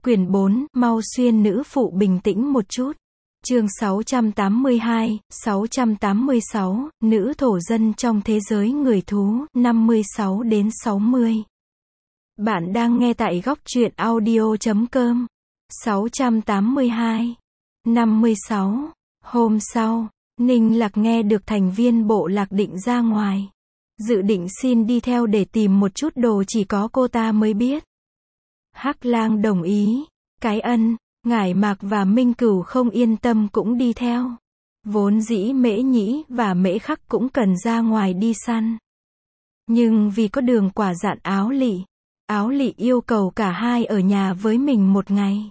Quyển 4, mau xuyên nữ phụ bình tĩnh một chút. Chương 682, 686, nữ thổ dân trong thế giới người thú, 56 đến 60. Bạn đang nghe tại góc truyện audio.com. 682, 56. Hôm sau, Ninh Lạc nghe được thành viên bộ lạc định ra ngoài. Dự định xin đi theo để tìm một chút đồ chỉ có cô ta mới biết. Hắc Lang đồng ý. Cái Ân, Ngải Mạc và Minh Cửu không yên tâm cũng đi theo. Vốn dĩ Mễ Nhĩ và Mễ Khắc cũng cần ra ngoài đi săn. Nhưng vì có Đường Quả dặn Áo Lị yêu cầu cả hai ở nhà với mình một ngày.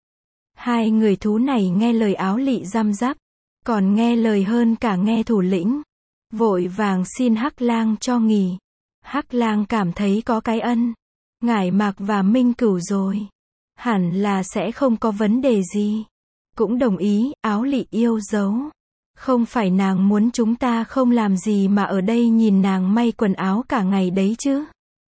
Hai người thú này nghe lời Áo Lị răm rắp, còn nghe lời hơn cả nghe thủ lĩnh. Vội vàng xin Hắc Lang cho nghỉ. Hắc Lang cảm thấy có cái Ân, Ngải Mạc và Minh Cửu rồi, hẳn là sẽ không có vấn đề gì. Cũng đồng ý. Áo Lị yêu dấu. Không phải nàng muốn chúng ta không làm gì mà ở đây nhìn nàng may quần áo cả ngày đấy chứ?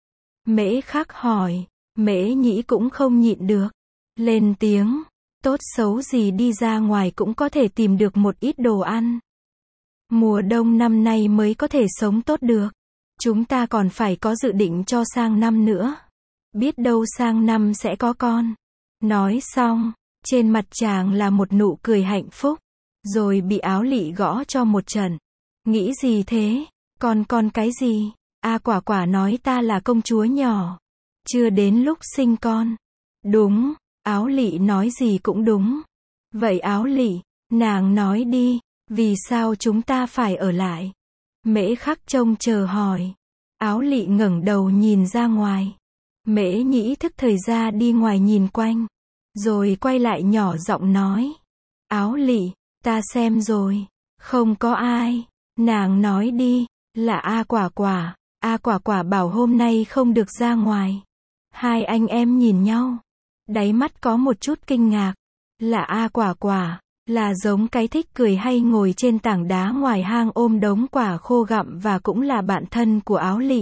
Mễ Khắc hỏi. Mễ Nhĩ cũng không nhịn được, lên tiếng. Tốt xấu gì đi ra ngoài cũng có thể tìm được một ít đồ ăn. Mùa đông năm nay mới có thể sống tốt được. Chúng ta còn phải có dự định cho sang năm nữa. Biết đâu sang năm sẽ có con. Nói xong, trên mặt chàng là một nụ cười hạnh phúc. Rồi bị Áo Lị gõ cho một trận. Nghĩ gì thế? Con cái gì? Quả quả nói ta là công chúa nhỏ. Chưa đến lúc sinh con. Đúng, Áo Lị nói gì cũng đúng. Vậy Áo Lị, nàng nói đi, vì sao chúng ta phải ở lại? Mễ Khắc trông chờ hỏi. Áo Lị ngẩng đầu nhìn ra ngoài. Mễ Nhĩ thức thời ra đi ngoài nhìn quanh, rồi quay lại nhỏ giọng nói. Áo Lị, ta xem rồi, không có ai. Nàng nói đi, là A Quả Quả. A Quả Quả bảo hôm nay không được ra ngoài. Hai anh em nhìn nhau, đáy mắt có một chút kinh ngạc. Là A Quả Quả, là giống cái thích cười hay ngồi trên tảng đá ngoài hang ôm đống quả khô gặm và cũng là bạn thân của Áo Lị.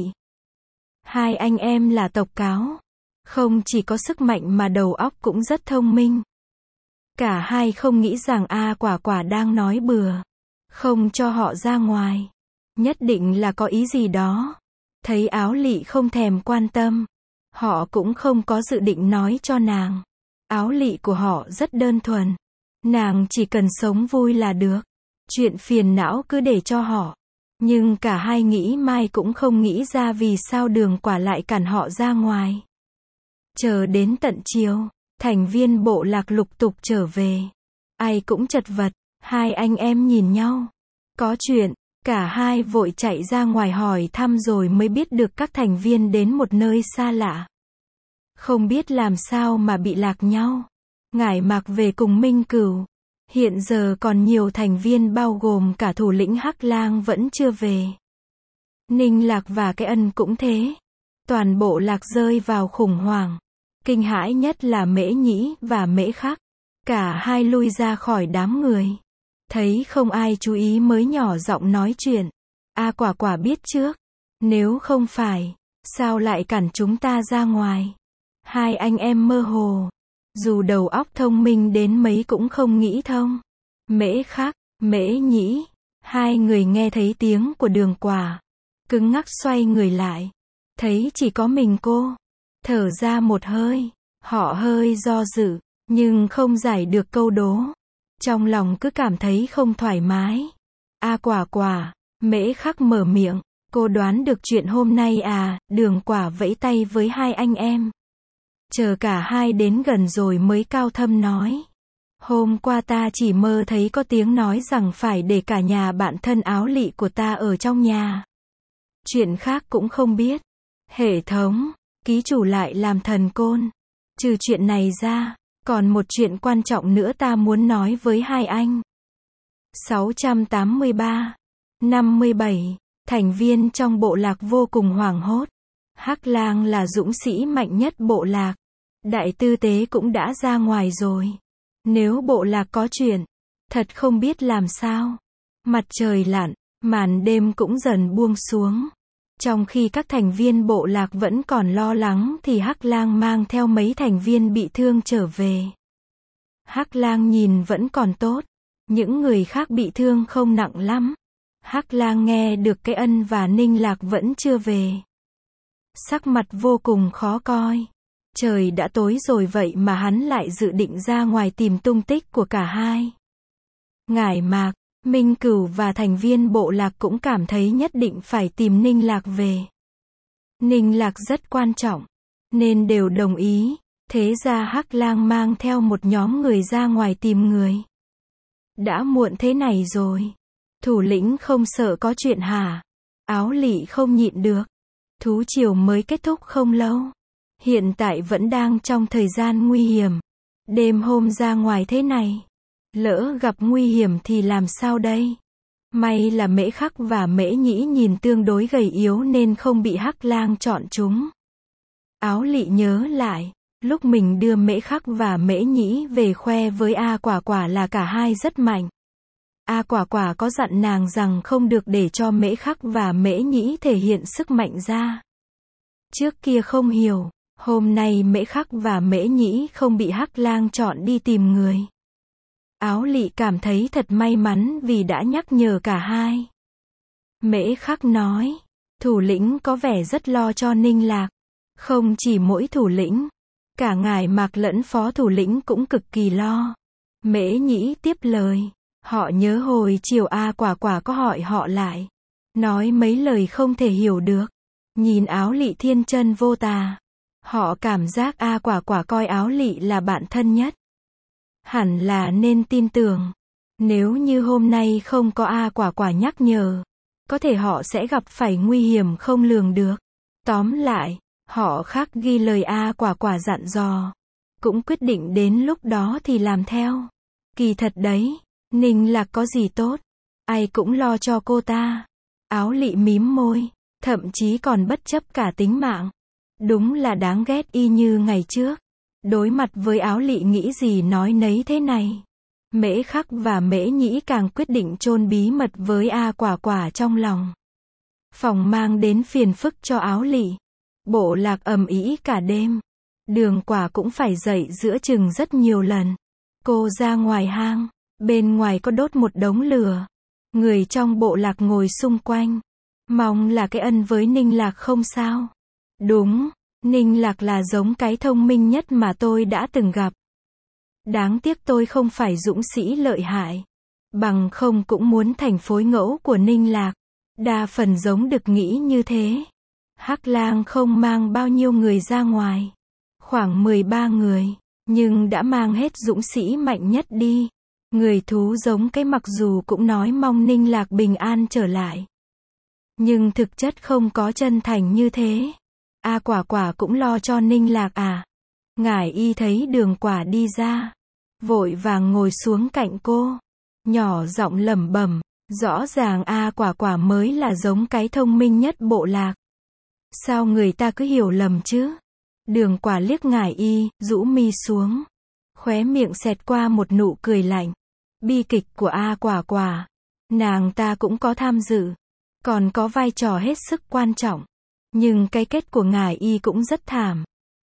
Hai anh em là tộc cáo. Không chỉ có sức mạnh mà đầu óc cũng rất thông minh. Cả hai không nghĩ rằng A Quả Quả đang nói bừa, không cho họ ra ngoài. Nhất định là có ý gì đó. Thấy Áo Lị không thèm quan tâm, họ cũng không có dự định nói cho nàng. Áo Lị của họ rất đơn thuần. Nàng chỉ cần sống vui là được. Chuyện phiền não cứ để cho họ. Nhưng cả hai nghĩ mai cũng không nghĩ ra vì sao Đường Quả lại cản họ ra ngoài. Chờ đến tận chiều, thành viên bộ lạc lục tục trở về. Ai cũng chật vật. Hai anh em nhìn nhau. Có chuyện, cả hai vội chạy ra ngoài hỏi thăm rồi mới biết được các thành viên đến một nơi xa lạ. Không biết làm sao mà bị lạc nhau. Ngải Mạc về cùng Minh Cửu. Hiện giờ còn nhiều thành viên bao gồm cả thủ lĩnh Hắc Lang vẫn chưa về. Ninh Lạc và cái Ân cũng thế. Toàn bộ lạc rơi vào khủng hoảng. Kinh hãi nhất là Mễ Nhĩ và Mễ Khắc. Cả hai lui ra khỏi đám người. Thấy không ai chú ý mới nhỏ giọng nói chuyện. A Quả Quả biết trước. Nếu không phải, sao lại cản chúng ta ra ngoài? Hai anh em mơ hồ. Dù đầu óc thông minh đến mấy cũng không nghĩ thông. Mễ Khắc, Mễ Nhĩ, hai người nghe thấy tiếng của Đường Quả, cứng ngắc xoay người lại. Thấy chỉ có mình cô. Thở ra một hơi. Họ hơi do dự, nhưng không giải được câu đố. Trong lòng cứ cảm thấy không thoải mái. A Quả Quả, Mễ Khắc mở miệng. Cô đoán được chuyện hôm nay à? Đường Quả vẫy tay với hai anh em. Chờ cả hai đến gần rồi mới cao thâm nói. Hôm qua ta chỉ mơ thấy có tiếng nói rằng phải để cả nhà bạn thân Áo Lị của ta ở trong nhà. Chuyện khác cũng không biết. Hệ thống, ký chủ lại làm thần côn. Trừ chuyện này ra, còn một chuyện quan trọng nữa ta muốn nói với hai anh. 683, 57, thành viên trong bộ lạc vô cùng hoảng hốt. Hắc Lang là dũng sĩ mạnh nhất bộ lạc. Đại tư tế cũng đã ra ngoài rồi. Nếu bộ lạc có chuyện, thật không biết làm sao. Mặt trời lặn, màn đêm cũng dần buông xuống. Trong khi các thành viên bộ lạc vẫn còn lo lắng thì Hắc Lang mang theo mấy thành viên bị thương trở về. Hắc Lang nhìn vẫn còn tốt, những người khác bị thương không nặng lắm. Hắc Lang nghe được cái Ân và Ninh Lạc vẫn chưa về. Sắc mặt vô cùng khó coi. Trời đã tối rồi vậy mà hắn lại dự định ra ngoài tìm tung tích của cả hai. Ngải Mạc, Minh Cửu và thành viên bộ lạc cũng cảm thấy nhất định phải tìm Ninh Lạc về. Ninh Lạc rất quan trọng, nên đều đồng ý. Thế ra Hắc Lang mang theo một nhóm người ra ngoài tìm người. Đã muộn thế này rồi. Thủ lĩnh không sợ có chuyện hả? Áo Lị không nhịn được. Thú triều mới kết thúc không lâu. Hiện tại vẫn đang trong thời gian nguy hiểm. Đêm hôm ra ngoài thế này. Lỡ gặp nguy hiểm thì làm sao đây? May là Mễ Khắc và Mễ Nhĩ nhìn tương đối gầy yếu nên không bị Hắc Lang chọn chúng. Áo Lị nhớ lại. Lúc mình đưa Mễ Khắc và Mễ Nhĩ về khoe với A Quả Quả là cả hai rất mạnh. A Quả Quả có dặn nàng rằng không được để cho Mễ Khắc và Mễ Nhĩ thể hiện sức mạnh ra. Trước kia không hiểu, hôm nay Mễ Khắc và Mễ Nhĩ không bị Hắc Lang chọn đi tìm người. Áo Lị cảm thấy thật may mắn vì đã nhắc nhở cả hai. Mễ Khắc nói, thủ lĩnh có vẻ rất lo cho Ninh Lạc. Không chỉ mỗi thủ lĩnh, cả Ngải Mạc lẫn phó thủ lĩnh cũng cực kỳ lo. Mễ Nhĩ tiếp lời, họ nhớ hồi chiều A Quả Quả có hỏi họ lại. Nói mấy lời không thể hiểu được. Nhìn Áo Lị thiên chân vô tà. Họ cảm giác A Quả Quả coi Áo Lị là bạn thân nhất. Hẳn là nên tin tưởng. Nếu như hôm nay không có A Quả Quả nhắc nhở, có thể họ sẽ gặp phải nguy hiểm không lường được. Tóm lại, họ khắc ghi lời A Quả Quả dặn dò. Cũng quyết định đến lúc đó thì làm theo. Kỳ thật đấy, Ninh Lạc có gì tốt. Ai cũng lo cho cô ta. Áo Lị mím môi, thậm chí còn bất chấp cả tính mạng. Đúng là đáng ghét y như ngày trước. Đối mặt với Áo Lị nghĩ gì nói nấy thế này. Mễ Khắc và Mễ Nhĩ càng quyết định chôn bí mật với A Quả Quả trong lòng. Phòng mang đến phiền phức cho Áo Lị. Bộ lạc ầm ĩ cả đêm. Đường Quả cũng phải dậy giữa chừng rất nhiều lần. Cô ra ngoài hang, bên ngoài có đốt một đống lửa. Người trong bộ lạc ngồi xung quanh. Mong là cái Ân với Ninh Lạc không sao. Đúng, Ninh Lạc là giống cái thông minh nhất mà tôi đã từng gặp. Đáng tiếc tôi không phải dũng sĩ lợi hại. Bằng không cũng muốn thành phối ngẫu của Ninh Lạc. Đa phần giống Đực nghĩ như thế. Hắc Lang không mang bao nhiêu người ra ngoài. Khoảng 13 người. Nhưng đã mang hết dũng sĩ mạnh nhất đi. Người thú giống cái mặc dù cũng nói mong Ninh Lạc bình an trở lại. Nhưng thực chất không có chân thành như thế. A Quả Quả cũng lo cho Ninh Lạc à. Ngải Y thấy Đường Quả đi ra. Vội vàng ngồi xuống cạnh cô. Nhỏ giọng lẩm bẩm. Rõ ràng A Quả Quả mới là giống cái thông minh nhất bộ lạc. Sao người ta cứ hiểu lầm chứ? Đường Quả liếc Ngải Y, rũ mi xuống. Khóe miệng xẹt qua một nụ cười lạnh. Bi kịch của A Quả Quả. Nàng ta cũng có tham dự. Còn có vai trò hết sức quan trọng. Nhưng cái kết của Ngải Y cũng rất thảm.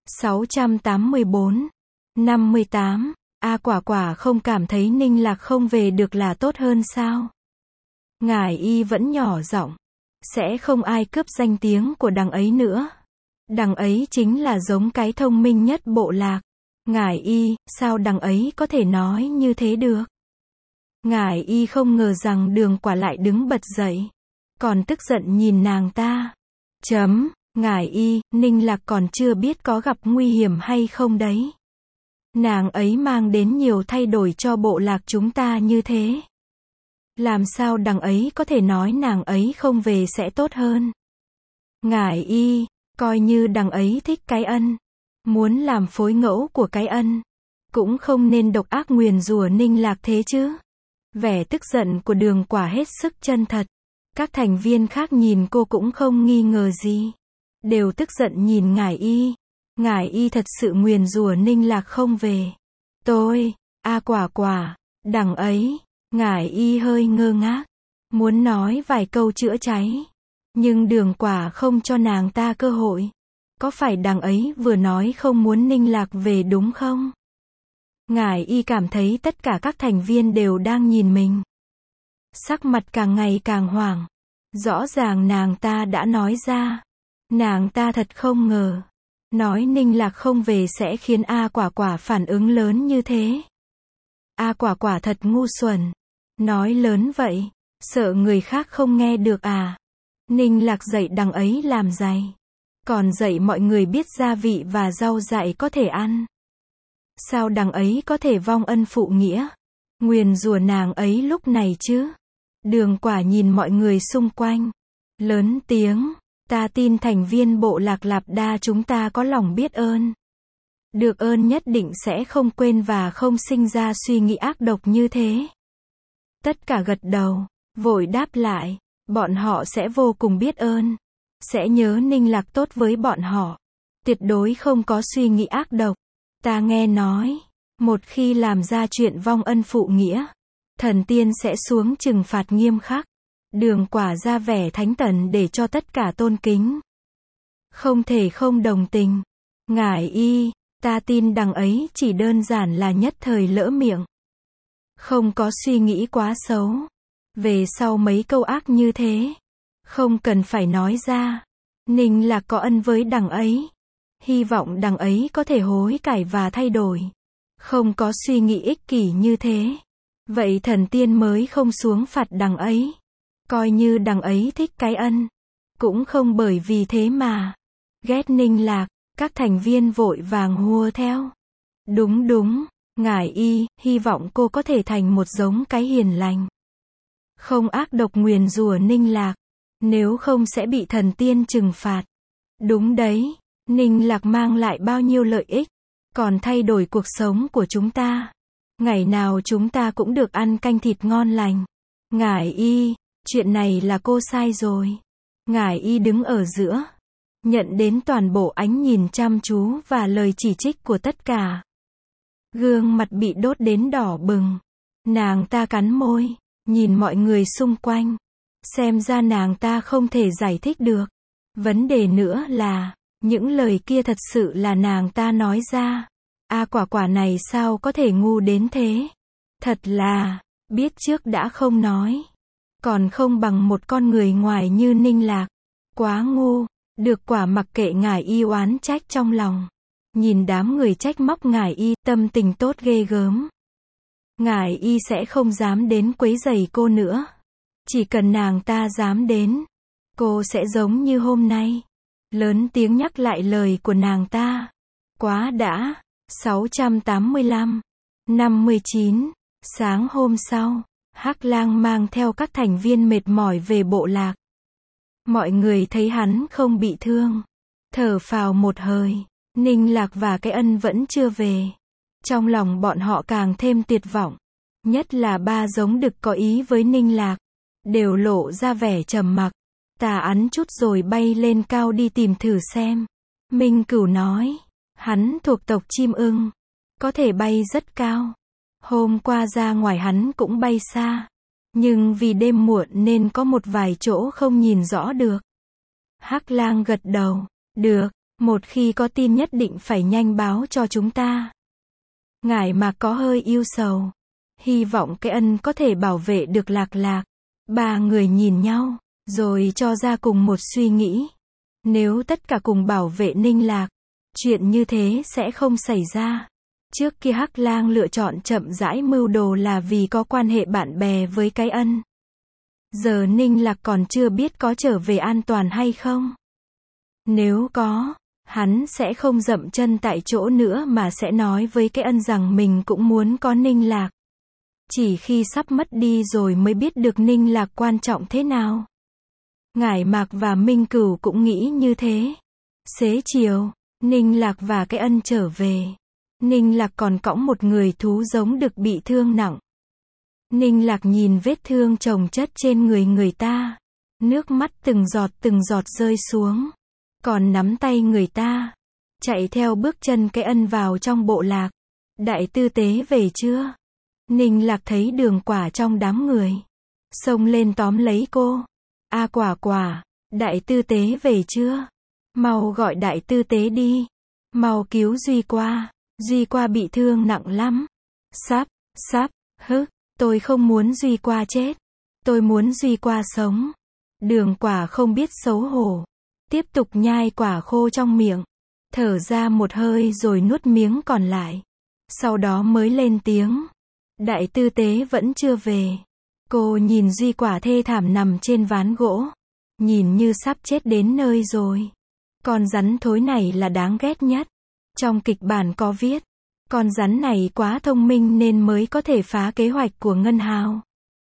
684. 58. A Quả Quả không cảm thấy Ninh Lạc không về được là tốt hơn sao? Ngải Y vẫn nhỏ giọng. Sẽ không ai cướp danh tiếng của đằng ấy nữa. Đằng ấy chính là giống cái thông minh nhất bộ lạc. Ngải Y, sao đằng ấy có thể nói như thế được? Ngải Y không ngờ rằng Đường Quả lại đứng bật dậy. Còn tức giận nhìn nàng ta. Ngải Y, Ninh Lạc còn chưa biết có gặp nguy hiểm hay không đấy. Nàng ấy mang đến nhiều thay đổi cho bộ lạc chúng ta như thế. Làm sao đằng ấy có thể nói nàng ấy không về sẽ tốt hơn? Ngải Y, coi như đằng ấy thích cái Ân. Muốn làm phối ngẫu của cái Ân. Cũng không nên độc ác nguyền rủa Ninh Lạc thế chứ. Vẻ tức giận của Đường Quả hết sức chân thật. Các thành viên khác nhìn cô cũng không nghi ngờ gì. Đều tức giận nhìn Ngải Y. Ngải Y thật sự nguyền rủa Ninh Lạc không về. A Quả Quả, đằng ấy. Ngải Y hơi ngơ ngác. Muốn nói vài câu chữa cháy. Nhưng Đường Quả không cho nàng ta cơ hội. Có phải đằng ấy vừa nói không muốn Ninh Lạc về đúng không? Ngải Y cảm thấy tất cả các thành viên đều đang nhìn mình. Sắc mặt càng ngày càng hoảng. Rõ ràng nàng ta đã nói ra. Nàng ta thật không ngờ. Nói Ninh Lạc không về sẽ khiến A Quả Quả phản ứng lớn như thế. A Quả Quả thật ngu xuẩn. Nói lớn vậy. Sợ người khác không nghe được à? Ninh Lạc dạy đằng ấy làm giày. Còn dạy mọi người biết gia vị và rau dại có thể ăn. Sao đằng ấy có thể vong ân phụ nghĩa? Nguyền rủa nàng ấy lúc này chứ? Đường Quả nhìn mọi người xung quanh. Lớn tiếng. Ta tin thành viên bộ Lạc Lạp Đa chúng ta có lòng biết ơn. Được ơn nhất định sẽ không quên và không sinh ra suy nghĩ ác độc như thế. Tất cả gật đầu. Vội đáp lại. Bọn họ sẽ vô cùng biết ơn. Sẽ nhớ Ninh Lạc tốt với bọn họ. Tuyệt đối không có suy nghĩ ác độc. Ta nghe nói. Một khi làm ra chuyện vong ân phụ nghĩa. Thần tiên sẽ xuống trừng phạt nghiêm khắc. Đường Quả ra vẻ thánh tần để cho tất cả tôn kính. Không thể không đồng tình. Ngải Y, ta tin đằng ấy chỉ đơn giản là nhất thời lỡ miệng. Không có suy nghĩ quá xấu. Về sau mấy câu ác như thế. Không cần phải nói ra. Ninh Lạc có ân với đằng ấy. Hy vọng đằng ấy có thể hối cải và thay đổi. Không có suy nghĩ ích kỷ như thế. Vậy thần tiên mới không xuống phạt đằng ấy. Coi như đằng ấy thích cái ân. Cũng không bởi vì thế mà ghét Ninh Lạc. Các thành viên vội vàng hùa theo. Đúng đúng, Ngải Y, hy vọng cô có thể thành một giống cái hiền lành. Không ác độc nguyền rủa Ninh Lạc. Nếu không sẽ bị thần tiên trừng phạt. Đúng đấy, Ninh Lạc mang lại bao nhiêu lợi ích. Còn thay đổi cuộc sống của chúng ta. Ngày nào chúng ta cũng được ăn canh thịt ngon lành. Ngải Y, chuyện này là cô sai rồi. Ngải Y đứng ở giữa. Nhận đến toàn bộ ánh nhìn chăm chú và lời chỉ trích của tất cả. Gương mặt bị đốt đến đỏ bừng. Nàng ta cắn môi. Nhìn mọi người xung quanh. Xem ra nàng ta không thể giải thích được. Vấn đề nữa là, những lời kia thật sự là nàng ta nói ra. A Quả Quả này sao có thể ngu đến thế? Thật là, biết trước đã không nói. Còn không bằng một con người ngoài như Ninh Lạc. Quá ngu. Được Quả mặc kệ Ngải Y oán trách trong lòng. Nhìn đám người trách móc Ngải Y, tâm tình tốt ghê gớm. Ngải Y sẽ không dám đến quấy rầy cô nữa. Chỉ cần nàng ta dám đến, cô sẽ giống như hôm nay. Lớn tiếng nhắc lại lời của nàng ta. Quá đã. 685. 59. Sáng hôm sau, Hắc Lang mang theo các thành viên mệt mỏi về bộ lạc. Mọi người thấy hắn không bị thương. Thở phào một hơi. Ninh Lạc và cái ân vẫn chưa về. Trong lòng bọn họ càng thêm tuyệt vọng. Nhất là ba giống đực có ý với Ninh Lạc. Đều lộ ra vẻ trầm mặc. Tà ắn chút rồi bay lên cao đi tìm thử xem. Minh Cửu nói. Hắn thuộc tộc chim ưng. Có thể bay rất cao. Hôm qua ra ngoài hắn cũng bay xa. Nhưng vì đêm muộn nên có một vài chỗ không nhìn rõ được. Hắc Lang gật đầu. Được, một khi có tin nhất định phải nhanh báo cho chúng ta. Ngải Mạc có hơi ưu sầu. Hy vọng cái ân có thể bảo vệ được Lạc Lạc. Ba người nhìn nhau, rồi cho ra cùng một suy nghĩ. Nếu tất cả cùng bảo vệ Ninh Lạc, chuyện như thế sẽ không xảy ra. Trước kia Hắc Lang lựa chọn chậm rãi mưu đồ là vì có quan hệ bạn bè với cái ân. Giờ Ninh Lạc còn chưa biết có trở về an toàn hay không. Nếu có, hắn sẽ không dậm chân tại chỗ nữa mà sẽ nói với cái ân rằng mình cũng muốn có Ninh Lạc. Chỉ khi sắp mất đi rồi mới biết được Ninh Lạc quan trọng thế nào. Ngải Mạc và Minh Cửu cũng nghĩ như thế. Xế chiều, Ninh Lạc và cái ân trở về. Ninh Lạc còn cõng một người thú giống đực bị thương nặng. Ninh Lạc nhìn vết thương chồng chất trên người ta. Nước mắt từng giọt rơi xuống. Còn nắm tay người ta. Chạy theo bước chân cái ân vào trong bộ lạc. Đại tư tế về chưa? Ninh Lạc thấy Đường Quả trong đám người. Xông lên tóm lấy cô. A Quả Quả, Đại tư tế về chưa? Mau gọi đại tư tế đi. Mau cứu Duy qua. Duy qua bị thương nặng lắm. Sắp, tôi không muốn Duy qua chết. Tôi muốn Duy qua sống. Đường Quả không biết xấu hổ. Tiếp tục nhai quả khô trong miệng. Thở ra một hơi rồi nuốt miếng còn lại. Sau đó mới lên tiếng. Đại tư tế vẫn chưa về. Cô nhìn Duy Quả thê thảm nằm trên ván gỗ. Nhìn như sắp chết đến nơi rồi. Con rắn thối này là đáng ghét nhất. Trong kịch bản có viết. Con rắn này quá thông minh nên mới có thể phá kế hoạch của Ngân Hào.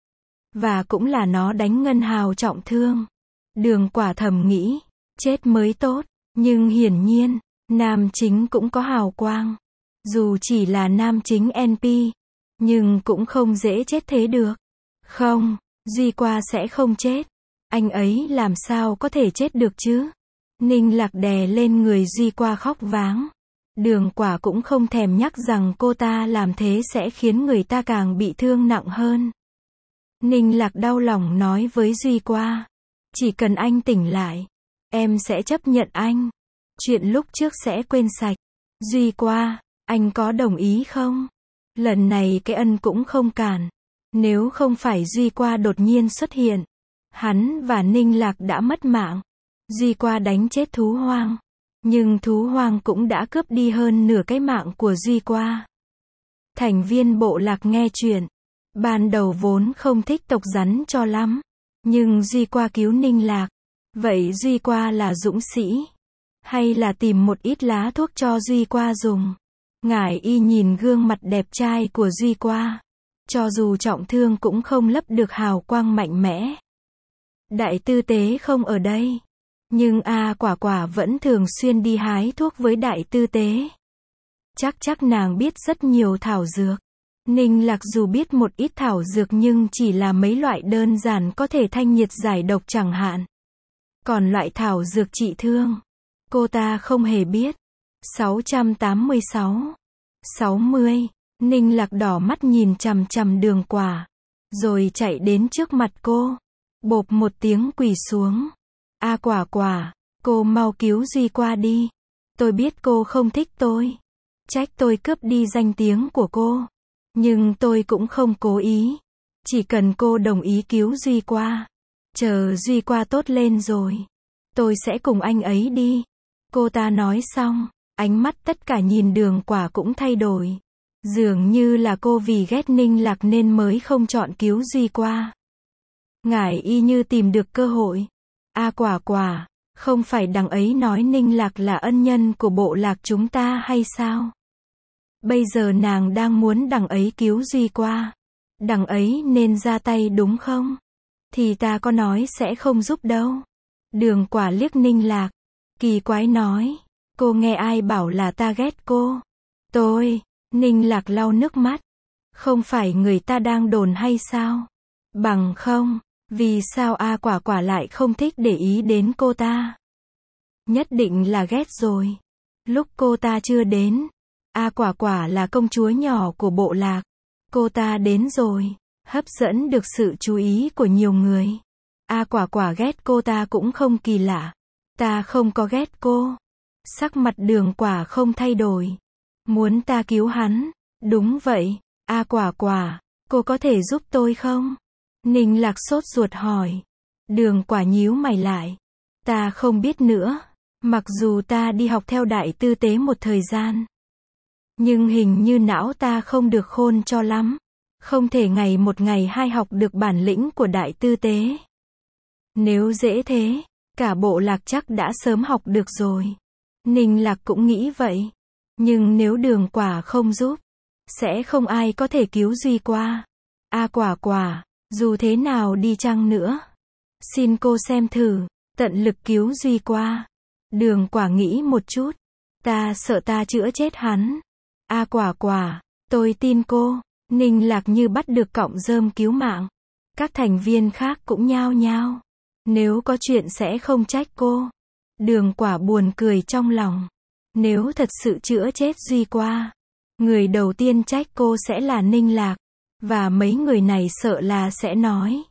Và cũng là nó đánh Ngân Hào trọng thương. Đường Quả thầm nghĩ. Chết mới tốt. Nhưng hiển nhiên, nam chính cũng có hào quang. Dù chỉ là nam chính NP. Nhưng cũng không dễ chết thế được. Không, Duy qua sẽ không chết. Anh ấy làm sao có thể chết được chứ? Ninh Lạc đè lên người Duy qua khóc váng. Đường Quả cũng không thèm nhắc rằng cô ta làm thế sẽ khiến người ta càng bị thương nặng hơn. Ninh Lạc đau lòng nói với Duy qua. Chỉ cần anh tỉnh lại, em sẽ chấp nhận anh. Chuyện lúc trước sẽ quên sạch. Duy qua, anh có đồng ý không? Lần này cái ân cũng không cản. Nếu không phải Duy qua đột nhiên xuất hiện, hắn và Ninh Lạc đã mất mạng. Duy qua đánh chết thú hoang. Nhưng thú hoang cũng đã cướp đi hơn nửa cái mạng của Duy qua. Thành viên bộ lạc nghe chuyện. Ban đầu vốn không thích tộc rắn cho lắm. Nhưng Duy qua cứu Ninh Lạc. Vậy Duy qua là dũng sĩ? Hay là tìm một ít lá thuốc cho Duy qua dùng? Ngải Y nhìn gương mặt đẹp trai của Duy qua. Cho dù trọng thương cũng không lấp được hào quang mạnh mẽ. Đại tư tế không ở đây. Nhưng Quả Quả vẫn thường xuyên đi hái thuốc với đại tư tế. Chắc nàng biết rất nhiều thảo dược. Ninh Lạc dù biết một ít thảo dược nhưng chỉ là mấy loại đơn giản có thể thanh nhiệt giải độc chẳng hạn. Còn loại thảo dược trị thương, cô ta không hề biết. 686 60 Ninh Lạc đỏ mắt nhìn chằm chằm Đường Quả. Rồi chạy đến trước mặt cô. Bộp một tiếng quỳ xuống. Quả Quả, cô mau cứu Duy qua đi. Tôi biết cô không thích tôi. Trách tôi cướp đi danh tiếng của cô. Nhưng tôi cũng không cố ý. Chỉ cần cô đồng ý cứu Duy qua. Chờ Duy qua tốt lên rồi, tôi sẽ cùng anh ấy đi. Cô ta nói xong, ánh mắt tất cả nhìn Đường Quả cũng thay đổi. Dường như là cô vì ghét Ninh Lạc nên mới không chọn cứu Duy qua. Ngải Y như tìm được cơ hội. Quả Quả, không phải đằng ấy nói Ninh Lạc là ân nhân của bộ lạc chúng ta hay sao? Bây giờ nàng đang muốn đằng ấy cứu Duy qua. Đằng ấy nên ra tay đúng không? Thì ta có nói sẽ không giúp đâu. Đường Quả liếc Ninh Lạc. Kỳ quái nói. Cô nghe ai bảo là ta ghét cô? Ninh Lạc lau nước mắt. Không phải người ta đang đồn hay sao? Bằng không, vì sao Quả Quả lại không thích để ý đến cô ta? Nhất định là ghét rồi. Lúc cô ta chưa đến, Quả Quả là công chúa nhỏ của bộ lạc. Cô ta đến rồi, hấp dẫn được sự chú ý của nhiều người. Quả Quả ghét cô ta cũng không kỳ lạ. Ta không có ghét cô. Sắc mặt Đường Quả không thay đổi. Muốn ta cứu hắn. Đúng vậy. Quả Quả, cô có thể giúp tôi không? Ninh Lạc sốt ruột hỏi. Đường Quả nhíu mày lại. Ta không biết nữa. Mặc dù ta đi học theo đại tư tế một thời gian. Nhưng hình như não ta không được khôn cho lắm. Không thể ngày một ngày hai học được bản lĩnh của đại tư tế. Nếu dễ thế, cả bộ lạc chắc đã sớm học được rồi. Ninh Lạc cũng nghĩ vậy. Nhưng nếu Đường Quả không giúp, sẽ không ai có thể cứu Duy qua. Quả Quả, dù thế nào đi chăng nữa, xin cô xem thử, tận lực cứu Duy qua. Đường Quả nghĩ một chút. Ta sợ ta chữa chết hắn. Quả Quả, tôi tin cô. Ninh Lạc như bắt được cọng rơm cứu mạng. Các thành viên khác cũng nhao nhao. Nếu có chuyện sẽ không trách cô. Đường Quả buồn cười trong lòng. Nếu thật sự chữa chết Duy qua, người đầu tiên trách cô sẽ là Ninh Lạc. Và mấy người này sợ là sẽ nói.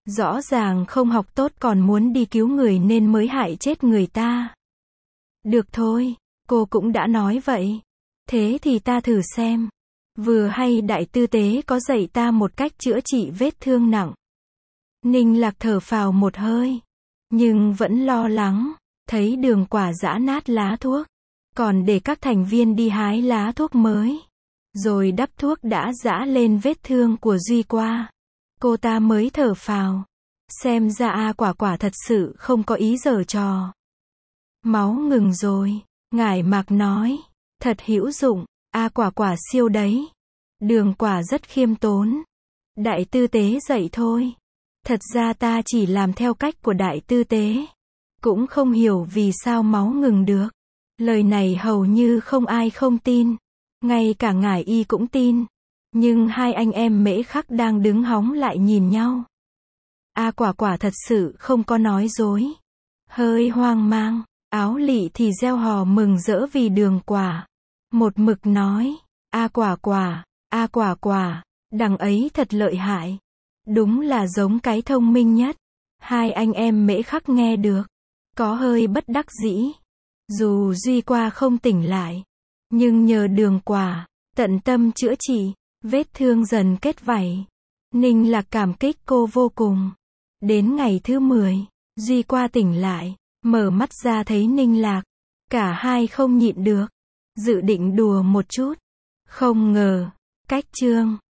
Rõ ràng không học tốt còn muốn đi cứu người nên mới hại chết người ta. Được thôi, cô cũng đã nói vậy. Thế thì ta thử xem. Vừa hay đại tư tế có dạy ta một cách chữa trị vết thương nặng. Ninh Lạc thở phào một hơi. Nhưng vẫn lo lắng. Thấy Đường Quả giã nát lá thuốc. Còn để các thành viên đi hái lá thuốc mới. Rồi đắp thuốc đã giã lên vết thương của Duy Qua. Cô ta mới thở phào. Xem ra A Quả Quả thật sự không có ý giở trò. Máu ngừng rồi. Ngải Mạc nói. Thật hữu dụng. A Quả Quả siêu đấy. Đường Quả rất khiêm tốn. Đại tư tế dạy thôi. Thật ra ta chỉ làm theo cách của đại tư tế. Cũng không hiểu vì sao máu ngừng được. Lời này hầu như không ai không tin. Ngay cả Ngải Y cũng tin. Nhưng hai anh em Mễ Khắc đang đứng hóng lại nhìn nhau. A Quả Quả thật sự không có nói dối. Hơi hoang mang. Áo Lị thì reo hò mừng rỡ vì Đường Quả. Một mực nói. A Quả Quả, A Quả Quả, đằng ấy thật lợi hại. Đúng là giống cái thông minh nhất. Hai anh em Mễ Khắc nghe được. Có hơi bất đắc dĩ. Dù Duy Qua không tỉnh lại. Nhưng nhờ Đường Quả, tận tâm chữa trị, vết thương dần kết vảy. Ninh Lạc cảm kích cô vô cùng. Đến ngày thứ 10, Duy Qua tỉnh lại, mở mắt ra thấy Ninh Lạc. Cả hai không nhịn được. Dự định đùa một chút. Không ngờ, cách chương